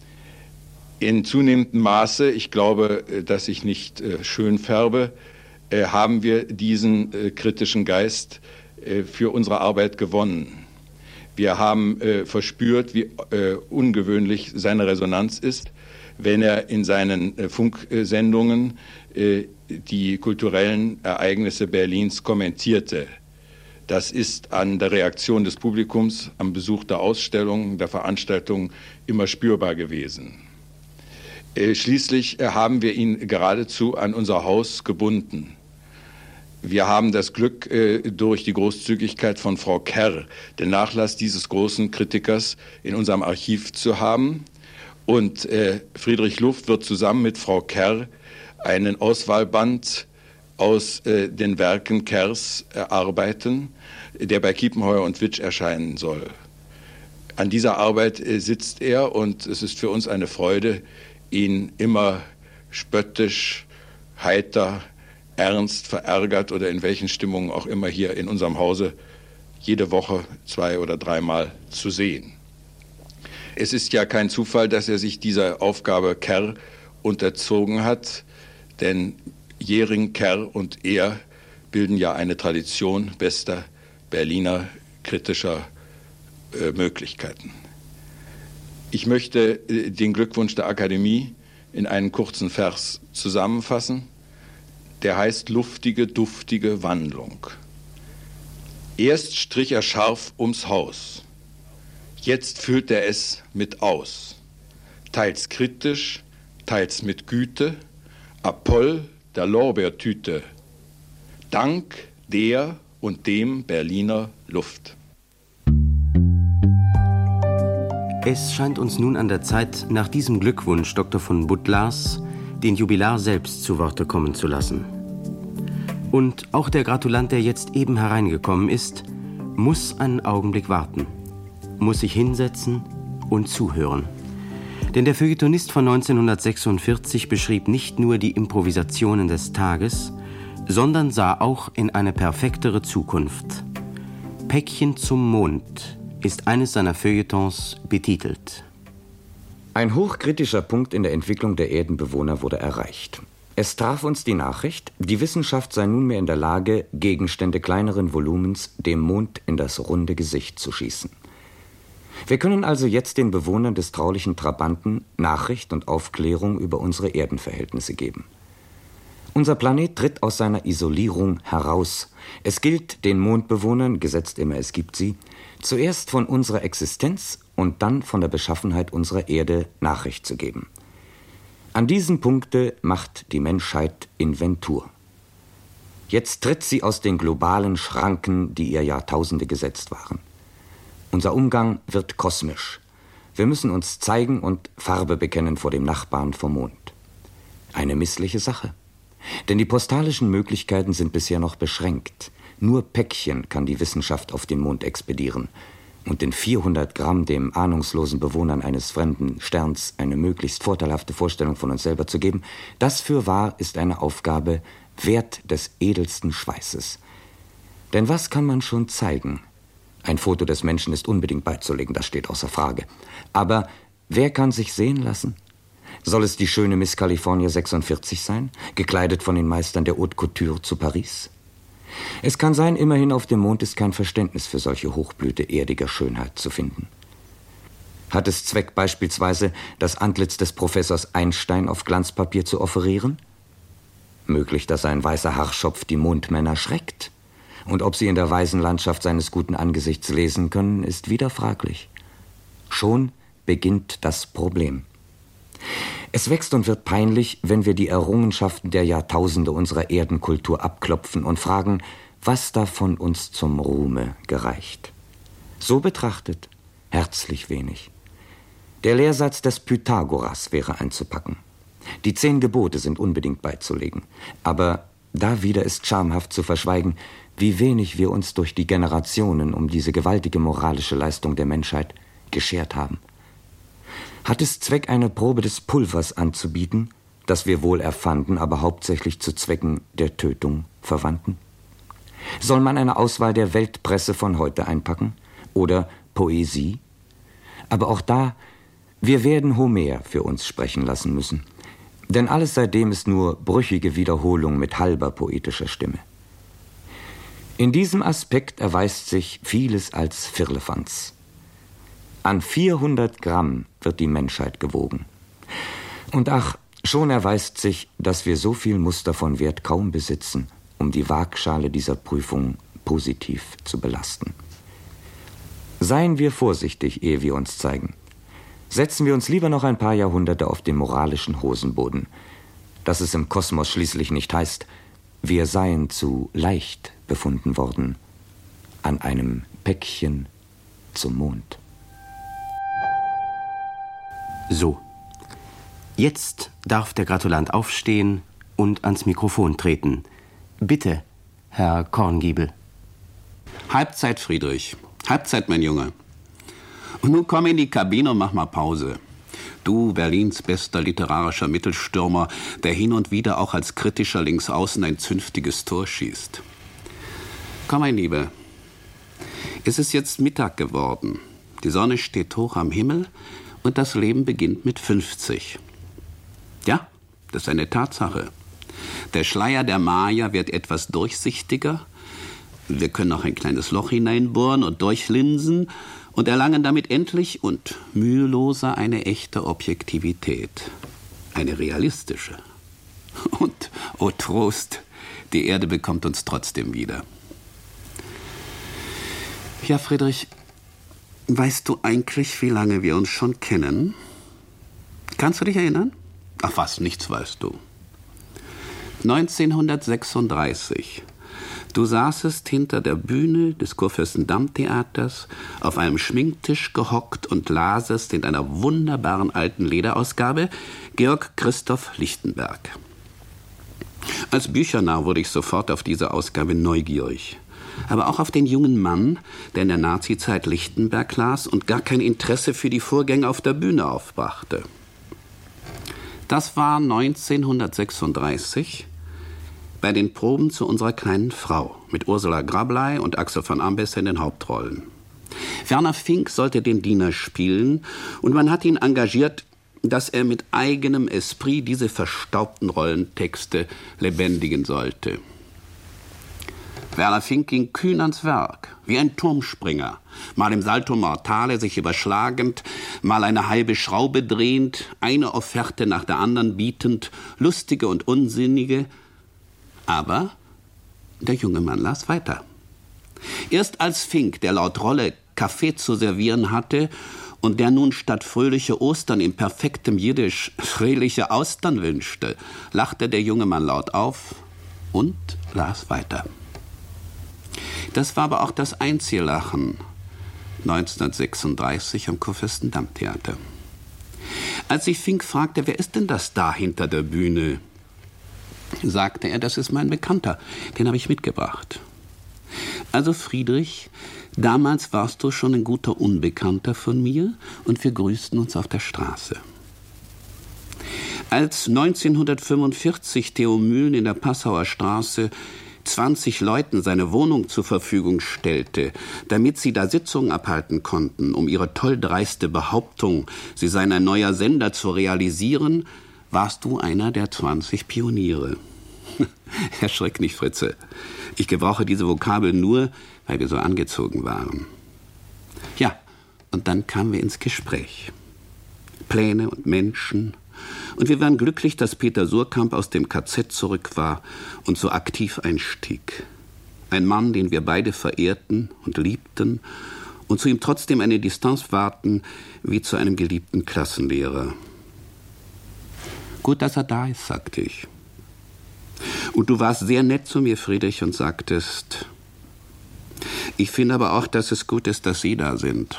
L: In zunehmendem Maße, ich glaube, dass ich nicht äh, schön färbe, äh, haben wir diesen äh, kritischen Geist äh, für unsere Arbeit gewonnen. Wir haben äh, verspürt, wie äh, ungewöhnlich seine Resonanz ist, wenn er in seinen äh, Funksendungen äh, die kulturellen Ereignisse Berlins kommentierte. Das ist an der Reaktion des Publikums, am Besuch der Ausstellungen, der Veranstaltungen immer spürbar gewesen. Schließlich haben wir ihn geradezu an unser Haus gebunden. Wir haben das Glück, durch die Großzügigkeit von Frau Kerr den Nachlass dieses großen Kritikers in unserem Archiv zu haben. Und Friedrich Luft wird zusammen mit Frau Kerr einen Auswahlband aus den Werken Kerrs erarbeiten, der bei Kiepenheuer und Witsch erscheinen soll. An dieser Arbeit sitzt er und es ist für uns eine Freude, ihn immer spöttisch, heiter, ernst, verärgert oder in welchen Stimmungen auch immer hier in unserem Hause jede Woche zwei oder dreimal zu sehen. Es ist ja kein Zufall, dass er sich dieser Aufgabe Kerr unterzogen hat, denn Jähring, Kerr und er bilden ja eine Tradition bester Berliner kritischer äh, Möglichkeiten. Ich möchte den Glückwunsch der Akademie in einen kurzen Vers zusammenfassen. Der heißt luftige, duftige Wandlung. Erst strich er scharf ums Haus, jetzt füllt er es mit aus. Teils kritisch, teils mit Güte, Apoll der Lorbeertüte, Dank der und dem Berliner Luft.
G: Es scheint uns nun an der Zeit, nach diesem Glückwunsch Doktor von Butlars den Jubilar selbst zu Worte kommen zu lassen. Und auch der Gratulant, der jetzt eben hereingekommen ist, muss einen Augenblick warten, muss sich hinsetzen und zuhören. Denn der Feuilletonist von neunzehnhundertsechsundvierzig beschrieb nicht nur die Improvisationen des Tages, sondern sah auch in eine perfektere Zukunft. Päckchen zum Mond ist eines seiner Feuilletons betitelt.
M: Ein hochkritischer Punkt in der Entwicklung der Erdenbewohner wurde erreicht. Es traf uns die Nachricht, die Wissenschaft sei nunmehr in der Lage, Gegenstände kleineren Volumens dem Mond in das runde Gesicht zu schießen. Wir können also jetzt den Bewohnern des traulichen Trabanten Nachricht und Aufklärung über unsere Erdenverhältnisse geben. Unser Planet tritt aus seiner Isolierung heraus. Es gilt den Mondbewohnern, gesetzt immer es gibt sie, zuerst von unserer Existenz und dann von der Beschaffenheit unserer Erde Nachricht zu geben. An diesem Punkte macht die Menschheit Inventur. Jetzt tritt sie aus den globalen Schranken, die ihr Jahrtausende gesetzt waren. Unser Umgang wird kosmisch. Wir müssen uns zeigen und Farbe bekennen vor dem Nachbarn vom Mond. Eine missliche Sache. Denn die postalischen Möglichkeiten sind bisher noch beschränkt. Nur Päckchen kann die Wissenschaft auf den Mond expedieren. Und in vierhundert Gramm dem ahnungslosen Bewohnern eines fremden Sterns eine möglichst vorteilhafte Vorstellung von uns selber zu geben, das fürwahr ist eine Aufgabe wert des edelsten Schweißes. Denn was kann man schon zeigen? Ein Foto des Menschen ist unbedingt beizulegen, das steht außer Frage. Aber wer kann sich sehen lassen? Soll es die schöne Miss California sechsundvierzig sein, gekleidet von den Meistern der Haute Couture zu Paris? Es kann sein, immerhin auf dem Mond ist kein Verständnis für solche Hochblüte erdiger Schönheit zu finden. Hat es Zweck, beispielsweise das Antlitz des Professors Einstein auf Glanzpapier zu offerieren? Möglich, dass ein weißer Haarschopf die Mondmänner schreckt. Und ob sie in der weisen Landschaft seines guten Angesichts lesen können, ist wieder fraglich. Schon beginnt das Problem. Es wächst und wird peinlich, wenn wir die Errungenschaften der Jahrtausende unserer Erdenkultur abklopfen und fragen, was davon uns zum Ruhme gereicht. So betrachtet, herzlich wenig. Der Lehrsatz des Pythagoras wäre einzupacken. Die zehn Gebote sind unbedingt beizulegen. Aber da wieder ist schamhaft zu verschweigen, wie wenig wir uns durch die Generationen um diese gewaltige moralische Leistung der Menschheit geschert haben. Hat es Zweck, eine Probe des Pulvers anzubieten, das wir wohl erfanden, aber hauptsächlich zu Zwecken der Tötung verwandten? Soll man eine Auswahl der Weltpresse von heute einpacken? Oder Poesie? Aber auch da, wir werden Homer für uns sprechen lassen müssen. Denn alles seitdem ist nur brüchige Wiederholung mit halber poetischer Stimme. In diesem Aspekt erweist sich vieles als Firlefanz. An vierhundert Gramm wird die Menschheit gewogen. Und ach, schon erweist sich, dass wir so viel Muster von Wert kaum besitzen, um die Waagschale dieser Prüfung positiv zu belasten. Seien wir vorsichtig, ehe wir uns zeigen. Setzen wir uns lieber noch ein paar Jahrhunderte auf den moralischen Hosenboden, dass es im Kosmos schließlich nicht heißt, wir seien zu leicht befunden worden an einem Päckchen zum Mond.
G: So, jetzt darf der Gratulant aufstehen und ans Mikrofon treten. Bitte, Herr Korngiebel.
N: Halbzeit, Friedrich. Halbzeit, mein Junge. Und nun komm in die Kabine und mach mal Pause. Du, Berlins bester literarischer Mittelstürmer, der hin und wieder auch als kritischer Linksaußen ein zünftiges Tor schießt. Komm, mein Lieber. Es ist jetzt Mittag geworden. Die Sonne steht hoch am Himmel und das Leben beginnt mit fünfzig. Ja, das ist eine Tatsache. Der Schleier der Maya wird etwas durchsichtiger. Wir können auch ein kleines Loch hineinbohren und durchlinsen und erlangen damit endlich und müheloser eine echte Objektivität. Eine realistische. Und, oh Trost, die Erde bekommt uns trotzdem wieder. Ja, Friedrich, weißt du eigentlich, wie lange wir uns schon kennen? Kannst du dich erinnern? Ach was, nichts weißt du. neunzehnhundertsechsunddreißig. Du saßest hinter der Bühne des Kurfürstendamm-Theaters auf einem Schminktisch gehockt und lasest in einer wunderbaren alten Lederausgabe Georg Christoph Lichtenberg. Als Büchernarr wurde ich sofort auf diese Ausgabe neugierig. Aber auch auf den jungen Mann, der in der Nazizeit Lichtenberg las und gar kein Interesse für die Vorgänge auf der Bühne aufbrachte. Das war neunzehnhundertsechsunddreißig bei den Proben zu unserer kleinen Frau mit Ursula Grabley und Axel von Ambesse in den Hauptrollen. Werner Fink sollte den Diener spielen und man hat ihn engagiert, dass er mit eigenem Esprit diese verstaubten Rollentexte lebendigen sollte. Werner Fink ging kühn ans Werk, wie ein Turmspringer, mal im Salto Mortale sich überschlagend, mal eine halbe Schraube drehend, eine Offerte nach der anderen bietend, lustige und unsinnige. Aber der junge Mann las weiter. Erst als Fink, der laut Rolle Kaffee zu servieren hatte und der nun statt fröhliche Ostern in perfektem Jiddisch fröhliche Austern wünschte, lachte der junge Mann laut auf und las weiter. Das war aber auch das einzige Lachen neunzehnhundertsechsunddreißig am Kurfürstendamm-Theater. Als ich Fink fragte, wer ist denn das da hinter der Bühne, sagte er, das ist mein Bekannter, den habe ich mitgebracht. Also Friedrich, damals warst du schon ein guter Unbekannter von mir und wir grüßten uns auf der Straße. Als neunzehnhundertfünfundvierzig Theo Mühlen in der Passauer Straße zwanzig Leuten seine Wohnung zur Verfügung stellte, damit sie da Sitzungen abhalten konnten, um ihre tolldreiste Behauptung, sie seien ein neuer Sender, zu realisieren, warst du einer der zwanzig Pioniere. Erschreck nicht, Fritze. Ich gebrauche diese Vokabel nur, weil wir so angezogen waren. Ja, und dann kamen wir ins Gespräch. Pläne und Menschen. Und wir waren glücklich, dass Peter Surkamp aus dem K Z zurück war und so aktiv einstieg. Ein Mann, den wir beide verehrten und liebten und zu ihm trotzdem eine Distanz wahrten, wie zu einem geliebten Klassenlehrer. Gut, dass er da ist, sagte ich. Und du warst sehr nett zu mir, Friedrich, und sagtest, ich finde aber auch, dass es gut ist, dass Sie da sind.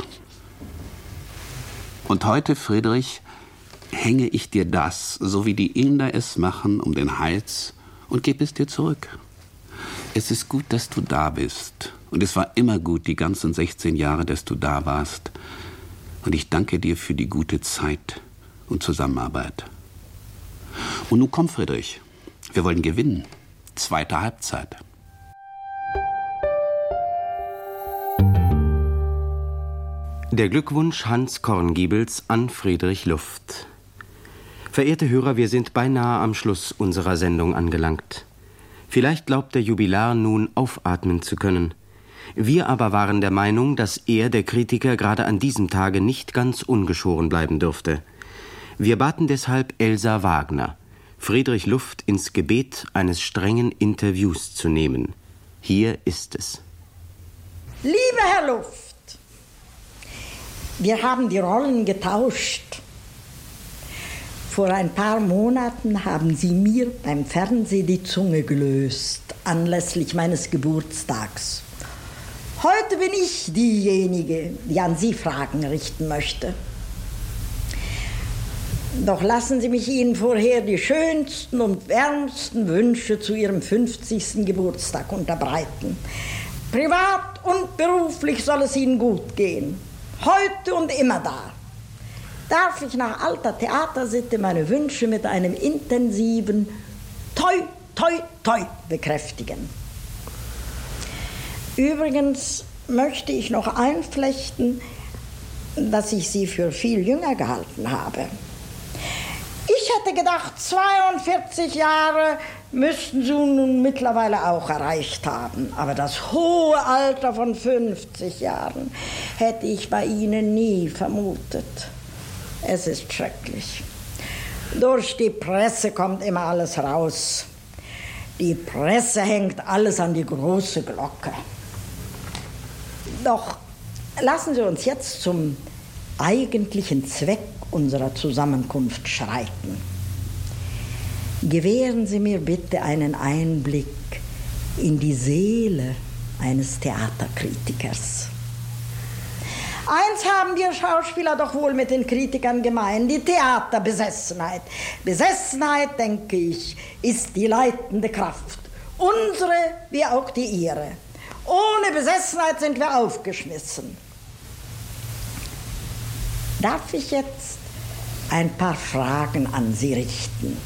N: Und heute, Friedrich, hänge ich dir das, so wie die Inder es machen, um den Hals und gebe es dir zurück. Es ist gut, dass du da bist. Und es war immer gut, die ganzen sechzehn Jahre, dass du da warst. Und ich danke dir für die gute Zeit und Zusammenarbeit. Und nun komm, Friedrich. Wir wollen gewinnen. Zweite Halbzeit.
G: Der Glückwunsch Hans Korngiebels an Friedrich Luft. Verehrte Hörer, wir sind beinahe am Schluss unserer Sendung angelangt. Vielleicht glaubt der Jubilar nun aufatmen zu können. Wir aber waren der Meinung, dass er, der Kritiker, gerade an diesem Tage nicht ganz ungeschoren bleiben dürfte. Wir baten deshalb Elsa Wagner, Friedrich Luft ins Gebet eines strengen Interviews zu nehmen. Hier ist es.
O: Lieber Herr Luft, wir haben die Rollen getauscht. Vor ein paar Monaten haben Sie mir beim Fernsehen die Zunge gelöst, anlässlich meines Geburtstags. Heute bin ich diejenige, die an Sie Fragen richten möchte. Doch lassen Sie mich Ihnen vorher die schönsten und wärmsten Wünsche zu Ihrem fünfzigsten Geburtstag unterbreiten. Privat und beruflich soll es Ihnen gut gehen. Heute und immer da. Darf ich nach alter Theatersitte meine Wünsche mit einem intensiven Toi, Toi, Toi bekräftigen. Übrigens möchte ich noch einflechten, dass ich Sie für viel jünger gehalten habe. Ich hätte gedacht, zweiundvierzig Jahre müssten Sie nun mittlerweile auch erreicht haben. Aber das hohe Alter von fünfzig Jahren hätte ich bei Ihnen nie vermutet. Es ist schrecklich. Durch die Presse kommt immer alles raus. Die Presse hängt alles an die große Glocke. Doch lassen Sie uns jetzt zum eigentlichen Zweck unserer Zusammenkunft schreiten. Gewähren Sie mir bitte einen Einblick in die Seele eines Theaterkritikers. Eins haben wir Schauspieler doch wohl mit den Kritikern gemein, die Theaterbesessenheit. Besessenheit, denke ich, ist die leitende Kraft. Unsere wie auch die ihre. Ohne Besessenheit sind wir aufgeschmissen. Darf ich jetzt ein paar Fragen an Sie richten?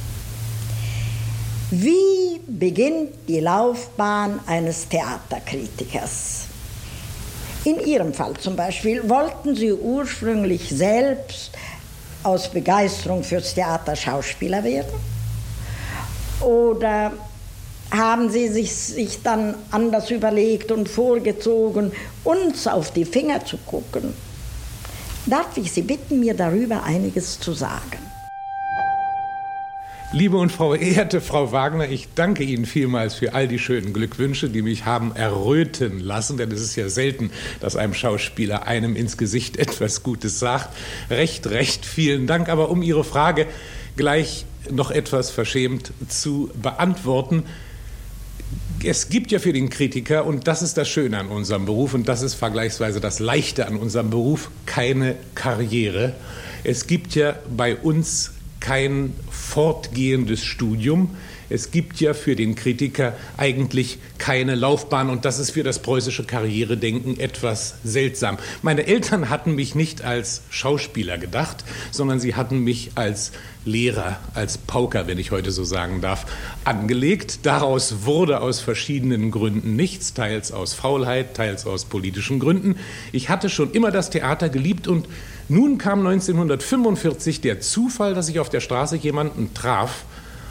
O: Wie beginnt die Laufbahn eines Theaterkritikers? In Ihrem Fall zum Beispiel, wollten Sie ursprünglich selbst aus Begeisterung fürs Theater Schauspieler werden? Oder haben Sie sich, sich dann anders überlegt und vorgezogen, uns auf die Finger zu gucken? Darf ich Sie bitten, mir darüber einiges zu sagen?
D: Liebe und verehrte Frau Wagner, ich danke Ihnen vielmals für all die schönen Glückwünsche, die mich haben erröten lassen, denn es ist ja selten, dass einem Schauspieler einem ins Gesicht etwas Gutes sagt. Recht, recht vielen Dank, aber um Ihre Frage gleich noch etwas verschämt zu beantworten. Es gibt ja für den Kritiker, und das ist das Schöne an unserem Beruf, und das ist vergleichsweise das Leichte an unserem Beruf, keine Karriere. Es gibt ja bei uns kein fortgehendes Studium. Es gibt ja für den Kritiker eigentlich keine Laufbahn, und das ist für das preußische Karrieredenken etwas seltsam. Meine Eltern hatten mich nicht als Schauspieler gedacht, sondern sie hatten mich als Lehrer, als Pauker, wenn ich heute so sagen darf, angelegt. Daraus wurde aus verschiedenen Gründen nichts, teils aus Faulheit, teils aus politischen Gründen. Ich hatte schon immer das Theater geliebt, und nun kam neunzehnhundertfünfundvierzig der Zufall, dass ich auf der Straße jemanden traf,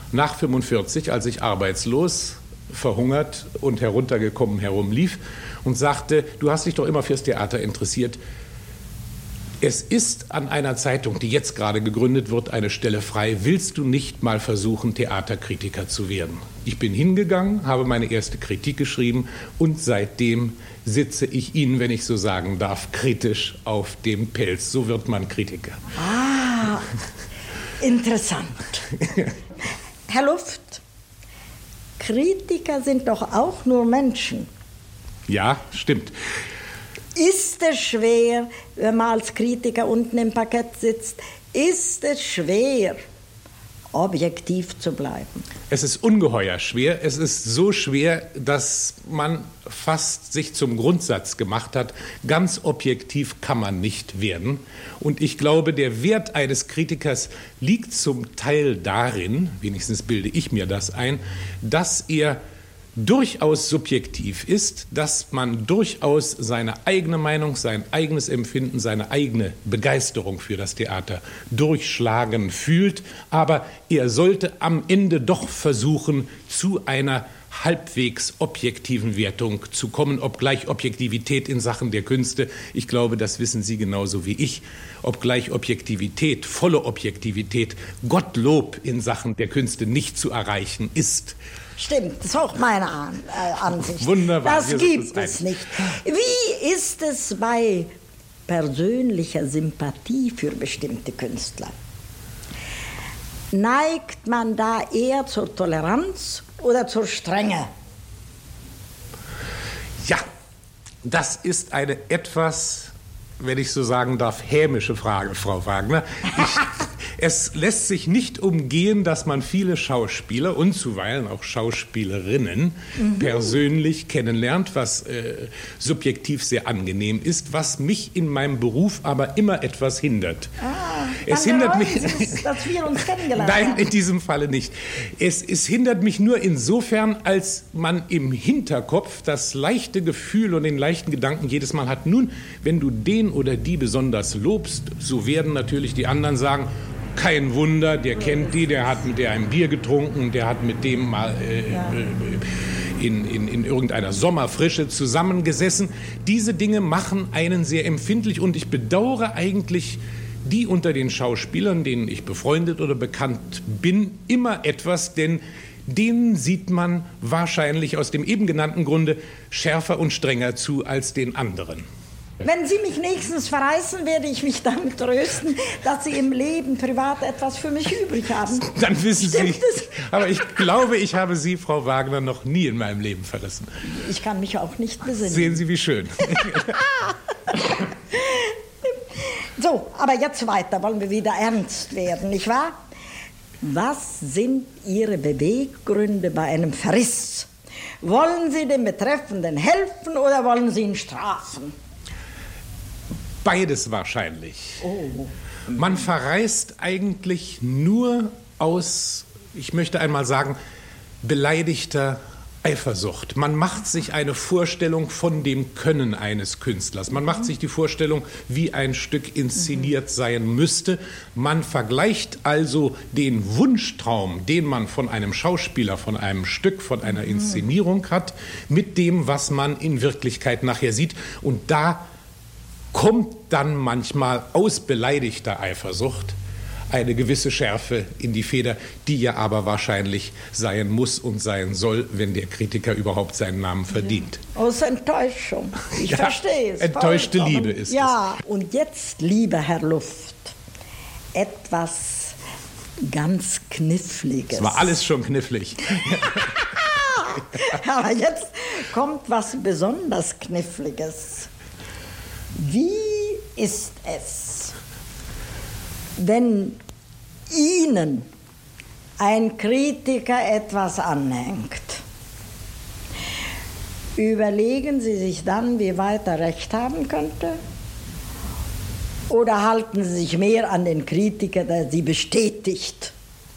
D: nach fünfundvierzig, als ich arbeitslos, verhungert und heruntergekommen herumlief und sagte, du hast dich doch immer fürs Theater interessiert. Es ist an einer Zeitung, die jetzt gerade gegründet wird, eine Stelle frei. Willst du nicht mal versuchen, Theaterkritiker zu werden? Ich bin hingegangen, habe meine erste Kritik geschrieben und seitdem sitze ich Ihnen, wenn ich so sagen darf, kritisch auf dem Pelz. So wird man Kritiker.
O: Ah, interessant. Herr Luft, Kritiker sind doch auch nur Menschen.
D: Ja, stimmt.
O: Ist es schwer, wenn man als Kritiker unten im Parkett sitzt, ist es schwer, objektiv zu bleiben?
D: Es ist ungeheuer schwer. Es ist so schwer, dass man fast sich zum Grundsatz gemacht hat, ganz objektiv kann man nicht werden. Und ich glaube, der Wert eines Kritikers liegt zum Teil darin, wenigstens bilde ich mir das ein, dass er durchaus subjektiv ist, dass man durchaus seine eigene Meinung, sein eigenes Empfinden, seine eigene Begeisterung für das Theater durchschlagen fühlt. Aber er sollte am Ende doch versuchen, zu einer halbwegs objektiven Wertung zu kommen, obgleich Objektivität in Sachen der Künste, ich glaube, das wissen Sie genauso wie ich, obgleich Objektivität, volle Objektivität, Gottlob in Sachen der Künste nicht zu erreichen ist.
O: Stimmt, das ist auch meine An äh, Ansicht.
D: Wunderbar.
O: Das gibt es nicht. Wie ist es bei persönlicher Sympathie für bestimmte Künstler? Neigt man da eher zur Toleranz oder zur Strenge?
D: Ja, das ist eine etwas, wenn ich so sagen darf, hämische Frage, Frau Wagner. Ich, es lässt sich nicht umgehen, dass man viele Schauspieler und zuweilen auch Schauspielerinnen mhm. persönlich kennenlernt, was äh, subjektiv sehr angenehm ist, was mich in meinem Beruf aber immer etwas hindert.
O: Ah,
D: es hindert mich,
O: es, dass wir uns kennengelernt
D: Nein,
O: haben.
D: in diesem Falle nicht. Es, es hindert mich nur insofern, als man im Hinterkopf das leichte Gefühl und den leichten Gedanken jedes Mal hat, nun, wenn du den oder die besonders lobst, so werden natürlich die anderen sagen, kein Wunder, der kennt die, der hat mit der ein Bier getrunken, der hat mit dem mal äh, ja. in, in, in irgendeiner Sommerfrische zusammengesessen. Diese Dinge machen einen sehr empfindlich und ich bedauere eigentlich die unter den Schauspielern, denen ich befreundet oder bekannt bin, immer etwas, denn denen sieht man wahrscheinlich aus dem eben genannten Grunde schärfer und strenger zu als den anderen.
O: Wenn Sie mich nächstens verreißen, werde ich mich damit trösten, dass Sie im Leben privat etwas für mich übrig haben.
D: Dann wissen
O: Stimmt
D: Sie,
O: es?
D: aber ich glaube, ich habe Sie, Frau Wagner, noch nie in meinem Leben verlassen.
O: Ich kann mich auch nicht besinnen.
D: Sehen Sie, wie schön.
O: So, aber jetzt weiter, wollen wir wieder ernst werden, nicht wahr? Was sind Ihre Beweggründe bei einem Verriss? Wollen Sie dem Betreffenden helfen oder wollen Sie ihn strafen?
D: Beides wahrscheinlich.
O: Oh.
D: Man verreist eigentlich nur aus, ich möchte einmal sagen, beleidigter Eifersucht. Man macht sich eine Vorstellung von dem Können eines Künstlers. Man macht sich die Vorstellung, wie ein Stück inszeniert sein müsste. Man vergleicht also den Wunschtraum, den man von einem Schauspieler, von einem Stück, von einer Inszenierung hat, mit dem, was man in Wirklichkeit nachher sieht. Und da kommt dann manchmal aus beleidigter Eifersucht eine gewisse Schärfe in die Feder, die ja aber wahrscheinlich sein muss und sein soll, wenn der Kritiker überhaupt seinen Namen verdient.
O: Aus Enttäuschung. Ich
D: ja,
O: verstehe es.
D: Enttäuschte
O: vollkommen.
D: Liebe ist
O: ja. es. Ja, und jetzt, lieber Herr Luft, etwas ganz Kniffliges.
D: Es war alles schon knifflig.
O: Aber jetzt kommt was besonders Kniffliges. Wie ist es, wenn Ihnen ein Kritiker etwas anhängt? Überlegen Sie sich dann, wie weit er recht haben könnte? Oder halten Sie sich mehr an den Kritiker, der Sie bestätigt?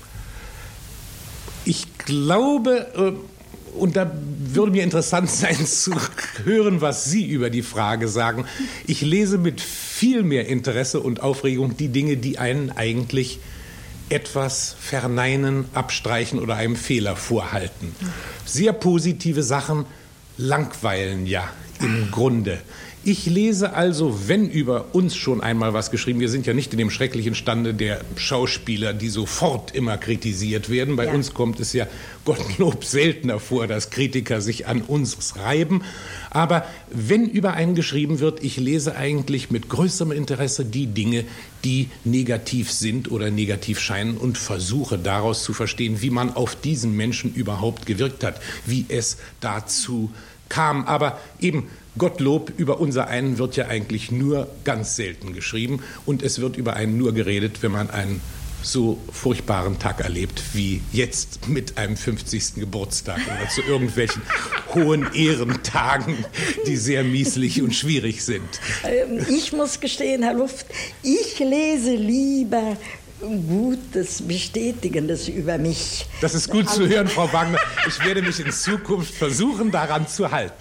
D: Ich glaube, und da würde mir interessant sein zu hören, was Sie über die Frage sagen. Ich lese mit viel mehr Interesse und Aufregung die Dinge, die einen eigentlich etwas verneinen, abstreichen oder einem Fehler vorhalten. Sehr positive Sachen langweilen ja im Grunde. Ich lese also, wenn über uns schon einmal was geschrieben, wir sind ja nicht in dem schrecklichen Stande der Schauspieler, die sofort immer kritisiert werden. Bei ja. uns kommt es ja Gottlob seltener vor, dass Kritiker sich an uns reiben. Aber wenn über einen geschrieben wird, ich lese eigentlich mit größerem Interesse die Dinge, die negativ sind oder negativ scheinen und versuche daraus zu verstehen, wie man auf diesen Menschen überhaupt gewirkt hat, wie es dazu kam. Aber eben Gottlob, über unser einen wird ja eigentlich nur ganz selten geschrieben und es wird über einen nur geredet, wenn man einen so furchtbaren Tag erlebt wie jetzt mit einem fünfzigsten Geburtstag oder zu irgendwelchen hohen Ehrentagen, die sehr mieslich und schwierig sind.
O: Ich muss gestehen, Herr Luft, ich lese lieber Gutes, Bestätigendes über mich.
D: Das ist gut zu hören, Frau Wagner. Ich werde mich in Zukunft versuchen, daran zu halten.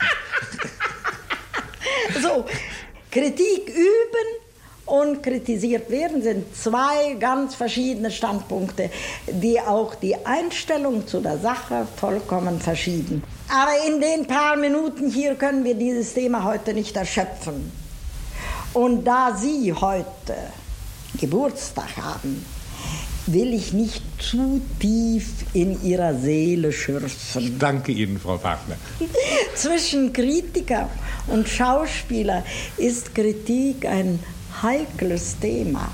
O: So, Kritik üben und kritisiert werden sind zwei ganz verschiedene Standpunkte, die auch die Einstellung zu der Sache vollkommen verschieden. Aber in den paar Minuten hier können wir dieses Thema heute nicht erschöpfen. Und da Sie heute Geburtstag haben, will ich nicht zu tief in Ihrer Seele schürfen.
D: Ich danke Ihnen, Frau Wagner.
O: Zwischen Kritiker und Schauspieler ist Kritik ein heikles Thema.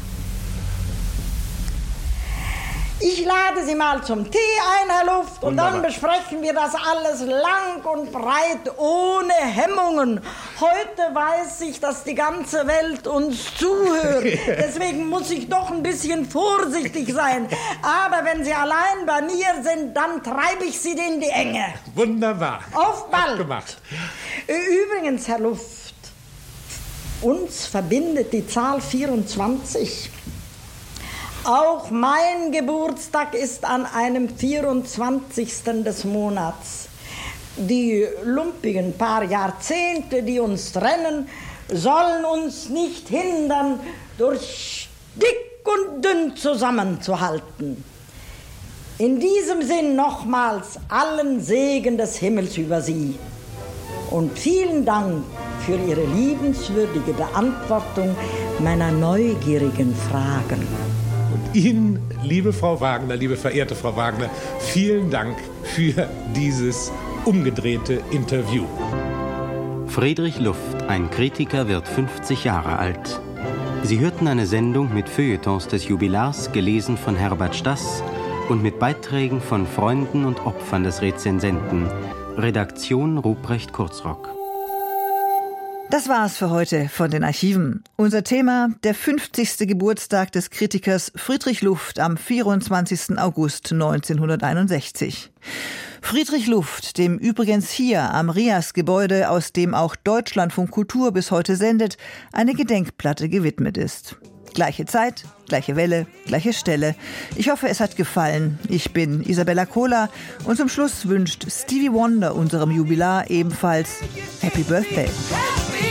O: Ich lade Sie mal zum Tee ein, Herr Luft, und Wunderbar. Dann besprechen wir das alles lang und breit, ohne Hemmungen. Heute weiß ich, dass die ganze Welt uns zuhört. Deswegen muss ich doch ein bisschen vorsichtig sein. Aber wenn Sie allein bei mir sind, dann treibe ich Sie in die Enge.
D: Wunderbar.
O: Auf bald.
D: Abgemacht.
O: Übrigens, Herr Luft, uns verbindet die Zahl vierundzwanzig. Auch mein Geburtstag ist an einem vierundzwanzigsten des Monats. Die lumpigen paar Jahrzehnte, die uns trennen, sollen uns nicht hindern, durch dick und dünn zusammenzuhalten. In diesem Sinn nochmals allen Segen des Himmels über Sie. Und vielen Dank für Ihre liebenswürdige Beantwortung meiner neugierigen Fragen.
D: Ihnen, liebe Frau Wagner, liebe verehrte Frau Wagner, vielen Dank für dieses umgedrehte Interview.
G: Friedrich Luft, ein Kritiker, wird fünfzig Jahre alt. Sie hörten eine Sendung mit Feuilletons des Jubilars, gelesen von Herbert Stass und mit Beiträgen von Freunden und Opfern des Rezensenten. Redaktion Ruprecht Kurzrock.
B: Das war's für heute von den Archiven. Unser Thema: der fünfzigste Geburtstag des Kritikers Friedrich Luft am vierundzwanzigsten August neunzehnhunderteinundsechzig. Friedrich Luft, dem übrigens hier am Rias-Gebäude, aus dem auch Deutschlandfunk Kultur bis heute sendet, eine Gedenkplatte gewidmet ist. Gleiche Zeit, gleiche Welle, gleiche Stelle. Ich hoffe, es hat gefallen. Ich bin Isabella Kohler und zum Schluss wünscht Stevie Wonder unserem Jubilar ebenfalls Happy Birthday.